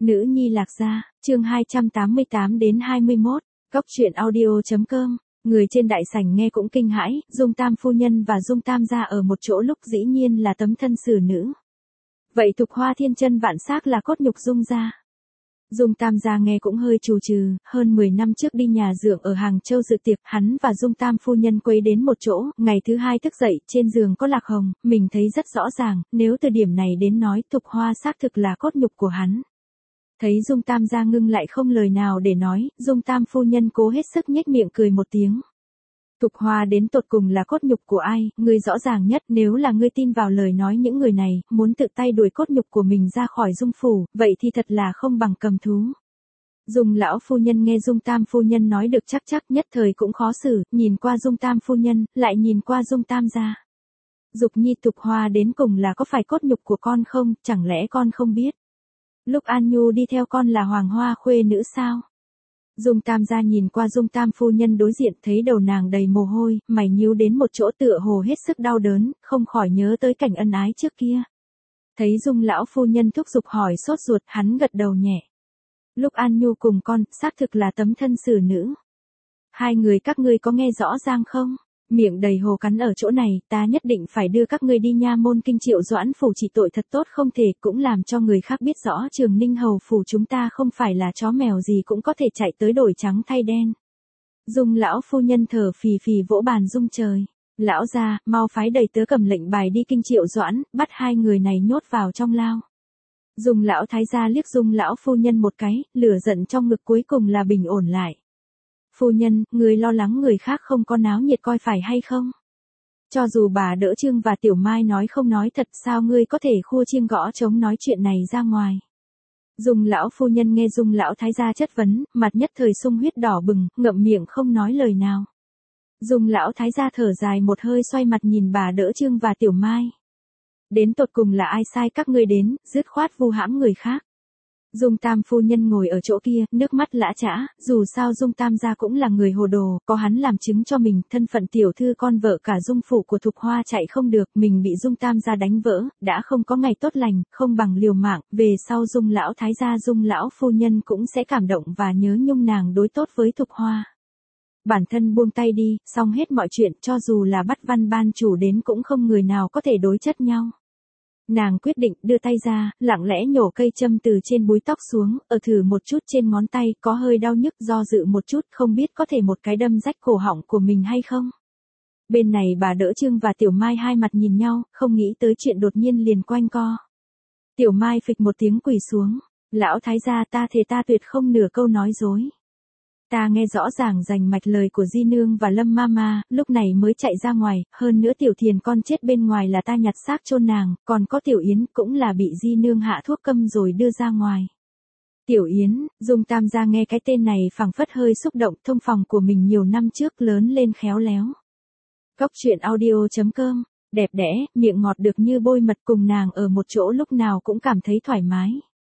Nữ nhi Lạc Gia, chương 288 đến 21, Cóc truyện audio.com. Người trên đại sảnh nghe cũng kinh hãi, Dung Tam phu nhân và Dung Tam gia ở một chỗ lúc dĩ nhiên là tấm thân xử nữ. Vậy Thục Hoa thiên chân vạn xác là cốt nhục Dung gia. Dung Tam gia nghe cũng hơi trù trừ, hơn 10 năm trước đi nhà dượng ở Hàng Châu dự tiệc, hắn và Dung Tam phu nhân quấy đến một chỗ, ngày thứ hai thức dậy, trên giường có Lạc Hồng, mình thấy rất rõ ràng, nếu từ điểm này đến nói Thục Hoa xác thực là cốt nhục của hắn. Thấy Dung Tam gia ngưng lại không lời nào để nói, Dung Tam phu nhân cố hết sức nhếch miệng cười một tiếng. Thục Hoa đến tột cùng là cốt nhục của ai, ngươi rõ ràng nhất, nếu là ngươi tin vào lời nói những người này, muốn tự tay đuổi cốt nhục của mình ra khỏi Dung phủ, vậy thì thật là không bằng cầm thú. Dung lão phu nhân nghe Dung Tam phu nhân nói được chắc nhất thời cũng khó xử, nhìn qua Dung Tam phu nhân, lại nhìn qua Dung Tam gia. Dục nhi Thục Hoa đến cùng là có phải cốt nhục của con không, chẳng lẽ con không biết? Lúc An Nhu đi theo con là Hoàng Hoa khuê nữ sao? Dung Tam gia nhìn qua Dung Tam phu nhân đối diện, thấy đầu nàng đầy mồ hôi, mày nhíu đến một chỗ tựa hồ hết sức đau đớn, không khỏi nhớ tới cảnh ân ái trước kia. Thấy Dung lão phu nhân thúc giục hỏi sốt ruột, hắn gật đầu nhẹ. Lúc An Nhu cùng con, xác thực là tấm thân xử nữ. Hai người các ngươi có nghe rõ ràng không? Miệng đầy hồ cắn ở chỗ này, ta nhất định phải đưa các ngươi đi nha môn kinh Triệu Doãn phủ trị tội thật tốt không thể, cũng làm cho người khác biết rõ Trường Ninh hầu phủ chúng ta không phải là chó mèo gì cũng có thể chạy tới đổi trắng thay đen. Dung lão phu nhân thở phì phì vỗ bàn rung trời. Lão gia, mau phái đầy tớ cầm lệnh bài đi kinh Triệu Doãn, bắt hai người này nhốt vào trong lao. Dung lão thái gia liếc Dung lão phu nhân một cái, lửa giận trong ngực cuối cùng là bình ổn lại. Phu nhân, người lo lắng người khác không có náo nhiệt coi phải hay không? Cho dù bà Đỡ Trương và Tiểu Mai nói không nói thật, sao ngươi có thể khua chiêng gõ trống nói chuyện này ra ngoài? Dung lão phu nhân nghe Dung lão thái gia chất vấn, mặt nhất thời sung huyết đỏ bừng, ngậm miệng không nói lời nào. Dung lão thái gia thở dài một hơi, xoay mặt nhìn bà Đỡ Trương và Tiểu Mai. Đến tột cùng là ai sai các ngươi đến, dứt khoát vu hãm người khác? Dung Tam phu nhân ngồi ở chỗ kia, nước mắt lã chã, dù sao Dung Tam gia cũng là người hồ đồ, có hắn làm chứng cho mình, thân phận tiểu thư con vợ cả Dung phủ của Thục Hoa chạy không được, mình bị Dung Tam gia đánh vỡ, đã không có ngày tốt lành, không bằng liều mạng, về sau Dung lão thái gia Dung lão phu nhân cũng sẽ cảm động và nhớ nhung nàng đối tốt với Thục Hoa. Bản thân buông tay đi, xong hết mọi chuyện, cho dù là bắt văn ban chủ đến cũng không người nào có thể đối chất nhau. Nàng quyết định đưa tay ra, lặng lẽ nhổ cây châm từ trên búi tóc xuống, ở thử một chút trên ngón tay, có hơi đau nhức, do dự một chút, không biết có thể một cái đâm rách cổ họng của mình hay không. Bên này bà Đỡ Trương và Tiểu Mai hai mặt nhìn nhau, không nghĩ tới chuyện đột nhiên liền quanh co. Tiểu Mai phịch một tiếng quỳ xuống, lão thái gia ta thề ta tuyệt không nửa câu nói dối. Ta nghe rõ ràng rành mạch lời của Di Nương và Lâm Mama, lúc này mới chạy ra ngoài, hơn nữa Tiểu Thiền con chết bên ngoài là ta nhặt xác chôn nàng, còn có Tiểu Yến cũng là bị Di Nương hạ thuốc câm rồi đưa ra ngoài. Tiểu Yến, Dung Tam gia nghe cái tên này phảng phất hơi xúc động, thông phòng của mình nhiều năm trước lớn lên khéo léo. Cóc truyện audio.com, đẹp đẽ, miệng ngọt được như bôi mật, cùng nàng ở một chỗ lúc nào cũng cảm thấy thoải mái.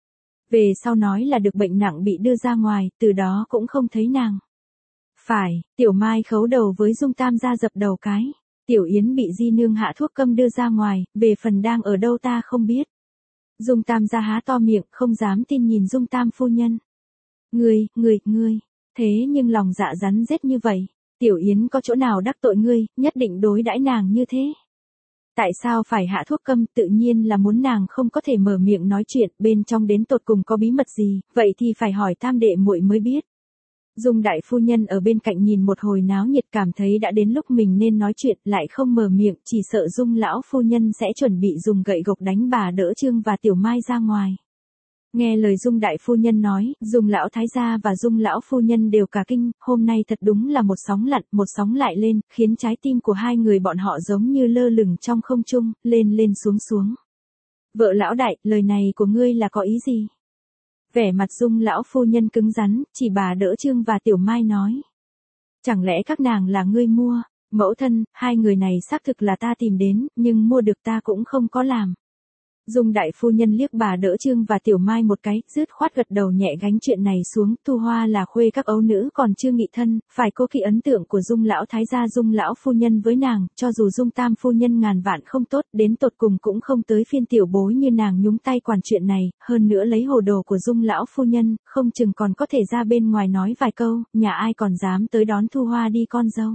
Về sau nói là được bệnh nặng bị đưa ra ngoài, từ đó cũng không thấy nàng. Phải, Tiểu Mai khấu đầu với Dung Tam gia dập đầu cái. Tiểu Yến bị Di Nương hạ thuốc câm đưa ra ngoài, về phần đang ở đâu ta không biết. Dung Tam gia há to miệng, không dám tin nhìn Dung Tam phu nhân. Ngươi, thế nhưng lòng dạ rắn rết như vậy, Tiểu Yến có chỗ nào đắc tội ngươi, nhất định đối đãi nàng như thế. Tại sao phải hạ thuốc câm, tự nhiên là muốn nàng không có thể mở miệng nói chuyện, bên trong đến tột cùng có bí mật gì, vậy thì phải hỏi tam đệ muội mới biết. Dung đại phu nhân ở bên cạnh nhìn một hồi náo nhiệt, cảm thấy đã đến lúc mình nên nói chuyện, lại không mở miệng, chỉ sợ Dung lão phu nhân sẽ chuẩn bị dùng gậy gộc đánh bà Đỡ Trương và Tiểu Mai ra ngoài. Nghe lời Dung đại phu nhân nói, Dung lão thái gia và Dung lão phu nhân đều cả kinh, hôm nay thật đúng là một sóng lặn, một sóng lại lên, khiến trái tim của hai người bọn họ giống như lơ lửng trong không trung, lên lên xuống xuống. Vợ lão đại, lời này của ngươi là có ý gì? Vẻ mặt Dung lão phu nhân cứng rắn, chỉ bà Đỡ Trương và Tiểu Mai nói. Chẳng lẽ các nàng là ngươi mua? Mẫu thân, hai người này xác thực là ta tìm đến, nhưng mua được ta cũng không có làm. Dung đại phu nhân liếc bà đỡ Trương và Tiểu Mai một cái, dứt khoát gật đầu nhẹ gánh chuyện này xuống, Thu Hoa là khuê các ấu nữ còn chưa nghị thân, phải cố kỵ ấn tượng của Dung lão thái gia Dung lão phu nhân với nàng, cho dù Dung tam phu nhân ngàn vạn không tốt, đến tột cùng cũng không tới phiên tiểu bối như nàng nhúng tay quản chuyện này, hơn nữa lấy hồ đồ của Dung lão phu nhân, không chừng còn có thể ra bên ngoài nói vài câu, nhà ai còn dám tới đón Thu Hoa đi con dâu.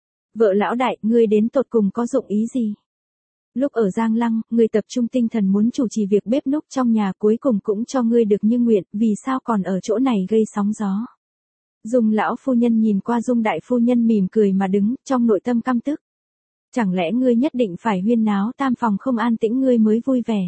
Vợ lão đại, ngươi đến tột cùng có dụng ý gì? Lúc ở Giang Lăng, ngươi tập trung tinh thần muốn chủ trì việc bếp núc trong nhà, cuối cùng cũng cho ngươi được như nguyện, vì sao còn ở chỗ này gây sóng gió? Dung lão phu nhân nhìn qua Dung đại phu nhân mỉm cười mà đứng, trong nội tâm căm tức. Chẳng lẽ ngươi nhất định phải huyên náo tam phòng không an tĩnh ngươi mới vui vẻ?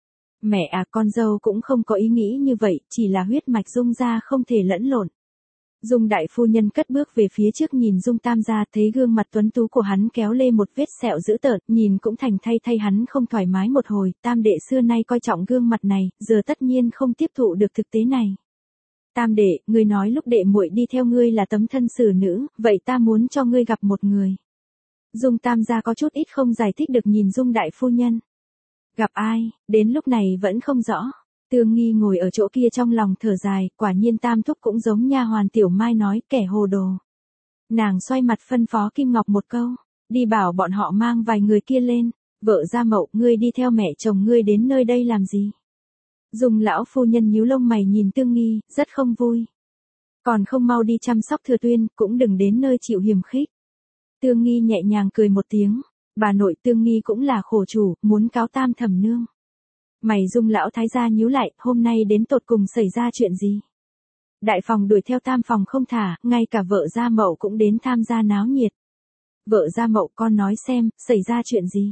Mẹ à, con dâu cũng không có ý nghĩ như vậy, chỉ là huyết mạch Dung gia không thể lẫn lộn. Dung đại phu nhân cất bước về phía trước nhìn Dung tam gia, thấy gương mặt tuấn tú của hắn kéo lê một vết sẹo dữ tợn, nhìn cũng thành thay hắn không thoải mái một hồi, tam đệ xưa nay coi trọng gương mặt này, giờ tất nhiên không tiếp thụ được thực tế này. Tam đệ, ngươi nói lúc đệ muội đi theo ngươi là tấm thân xử nữ, vậy ta muốn cho ngươi gặp một người. Dung tam gia có chút ít không giải thích được nhìn Dung đại phu nhân. Gặp ai, đến lúc này vẫn không rõ. Tương Nghi ngồi ở chỗ kia trong lòng thở dài, quả nhiên tam thúc cũng giống nha hoàn Tiểu Mai nói, kẻ hồ đồ. Nàng xoay mặt phân phó Kim Ngọc một câu, đi bảo bọn họ mang vài người kia lên, vợ Gia Mậu, ngươi đi theo mẹ chồng ngươi đến nơi đây làm gì? Dung lão phu nhân nhíu lông mày nhìn Tương Nghi, rất không vui. Còn không mau đi chăm sóc Thừa Tuyên, cũng đừng đến nơi chịu hiềm khích. Tương Nghi nhẹ nhàng cười một tiếng, bà nội Tương Nghi cũng là khổ chủ, muốn cáo tam thẩm nương. Mày Dung lão thái gia nhíu lại, hôm nay đến tột cùng xảy ra chuyện gì? Đại phòng đuổi theo tam phòng không thả, ngay cả vợ Gia Mậu cũng đến tham gia náo nhiệt. Vợ Gia Mậu, con nói xem, xảy ra chuyện gì?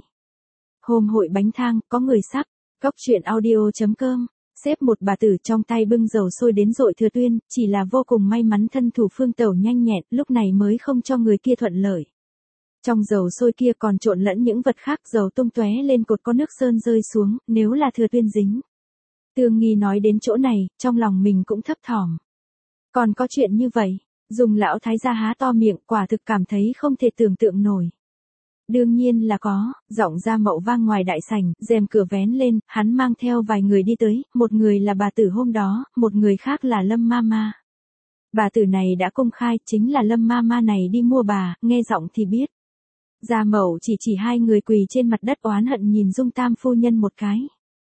Hôm hội bánh thang, có người sắp, Cóc truyện audio.com, xếp một bà tử trong tay bưng dầu sôi đến dội Thừa Tuyên, chỉ là vô cùng may mắn thân thủ Phương Tẩu nhanh nhẹn, lúc này mới không cho người kia thuận lợi. Trong dầu sôi kia còn trộn lẫn những vật khác, dầu tung tóe lên cột có nước sơn rơi xuống, nếu là Thừa Tuyên dính. Tương Nghi nói đến chỗ này, trong lòng mình cũng thấp thỏm. Còn có chuyện như vậy, Dung lão thái gia há to miệng, quả thực cảm thấy không thể tưởng tượng nổi. Đương nhiên là có, giọng Gia Mậu vang ngoài đại sảnh, rèm cửa vén lên, hắn mang theo vài người đi tới, một người là bà tử hôm đó, một người khác là Lâm Mama. Bà tử này đã công khai, chính là Lâm Mama này đi mua bà, nghe giọng thì biết. Gia Mậu chỉ hai người quỳ trên mặt đất oán hận nhìn Dung tam phu nhân một cái.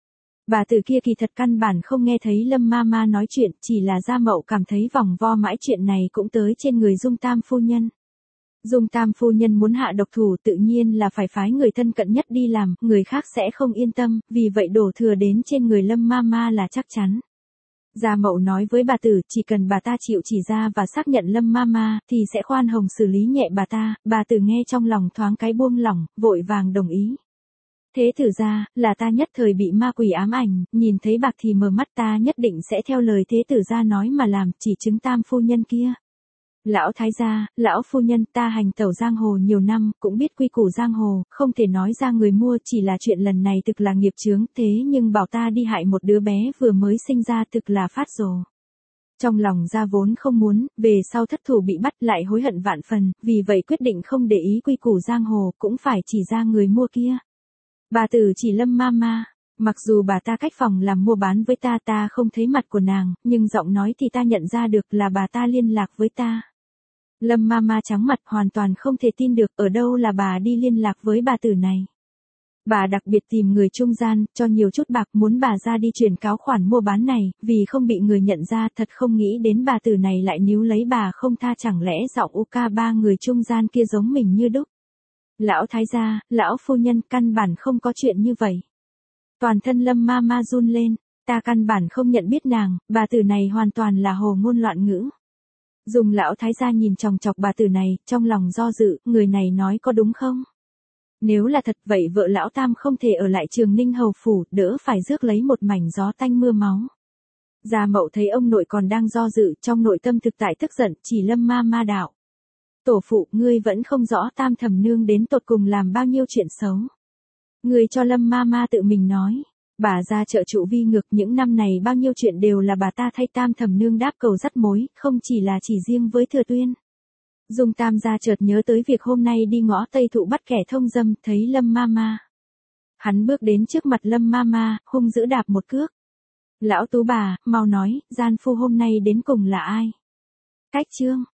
Bà tử kia kỳ thật căn bản không nghe thấy Lâm Mama nói chuyện, chỉ là Gia Mậu cảm thấy vòng vo mãi chuyện này cũng tới trên người Dung tam phu nhân. Dung tam phu nhân muốn hạ độc thủ tự nhiên là phải phái người thân cận nhất đi làm, người khác sẽ không yên tâm, vì vậy đổ thừa đến trên người Lâm Mama là chắc chắn. Gia Mậu nói với bà tử, chỉ cần bà ta chịu chỉ ra và xác nhận Lâm Mama, thì sẽ khoan hồng xử lý nhẹ bà tử nghe trong lòng thoáng cái buông lỏng, vội vàng đồng ý. Thế thử ra, là ta nhất thời bị ma quỷ ám ảnh, nhìn thấy bạc thì mờ mắt, ta nhất định sẽ theo lời thế tử gia nói mà làm, chỉ chứng tam phu nhân kia. Lão thái gia, lão phu nhân, ta hành tẩu giang hồ nhiều năm, cũng biết quy củ giang hồ, không thể nói ra người mua, chỉ là chuyện lần này thực là nghiệp chướng, thế nhưng bảo ta đi hại một đứa bé vừa mới sinh ra thực là phát rồ. Trong lòng ra vốn không muốn, về sau thất thủ bị bắt lại hối hận vạn phần, vì vậy quyết định không để ý quy củ giang hồ, cũng phải chỉ ra người mua kia. Bà tử chỉ Lâm Mama, mặc dù bà ta cách phòng làm mua bán với ta không thấy mặt của nàng, nhưng giọng nói thì ta nhận ra được là bà ta liên lạc với ta. Lâm Mama trắng mặt hoàn toàn không thể tin được, ở đâu là bà đi liên lạc với bà tử này. Bà đặc biệt tìm người trung gian, cho nhiều chút bạc muốn bà ra đi chuyển cáo khoản mua bán này, vì không bị người nhận ra, thật không nghĩ đến bà tử này lại níu lấy bà không tha, chẳng lẽ giọng UK ba người trung gian kia giống mình như đúc. Lão thái gia, lão phu nhân, căn bản không có chuyện như vậy. Toàn thân Lâm Mama run lên, ta căn bản không nhận biết nàng, bà tử này hoàn toàn là hồ ngôn loạn ngữ. Dung lão thái gia nhìn chòng chọc bà tử này, trong lòng do dự, người này nói có đúng không? Nếu là thật vậy vợ lão tam không thể ở lại Trường Ninh hầu phủ, đỡ phải rước lấy một mảnh gió tanh mưa máu. Gia Mậu thấy ông nội còn đang do dự, trong nội tâm thực tại tức giận, chỉ Lâm Mama đạo. Tổ phụ, ngươi vẫn không rõ tam thẩm nương đến tột cùng làm bao nhiêu chuyện xấu. Ngươi cho Lâm Mama tự mình nói. Bà ra trợ trụ vi ngược, những năm này bao nhiêu chuyện đều là bà ta thay tam thẩm nương đáp cầu dắt mối, không chỉ là chỉ riêng với Thừa Tuyên. Dung tam gia chợt nhớ tới việc hôm nay đi ngõ Tây Thụ bắt kẻ thông dâm, thấy Lâm Mama. Hắn bước đến trước mặt Lâm Mama, hung dữ đạp một cước. Lão Tú bà, mau nói, gian phu hôm nay đến cùng là ai? Cách Trương,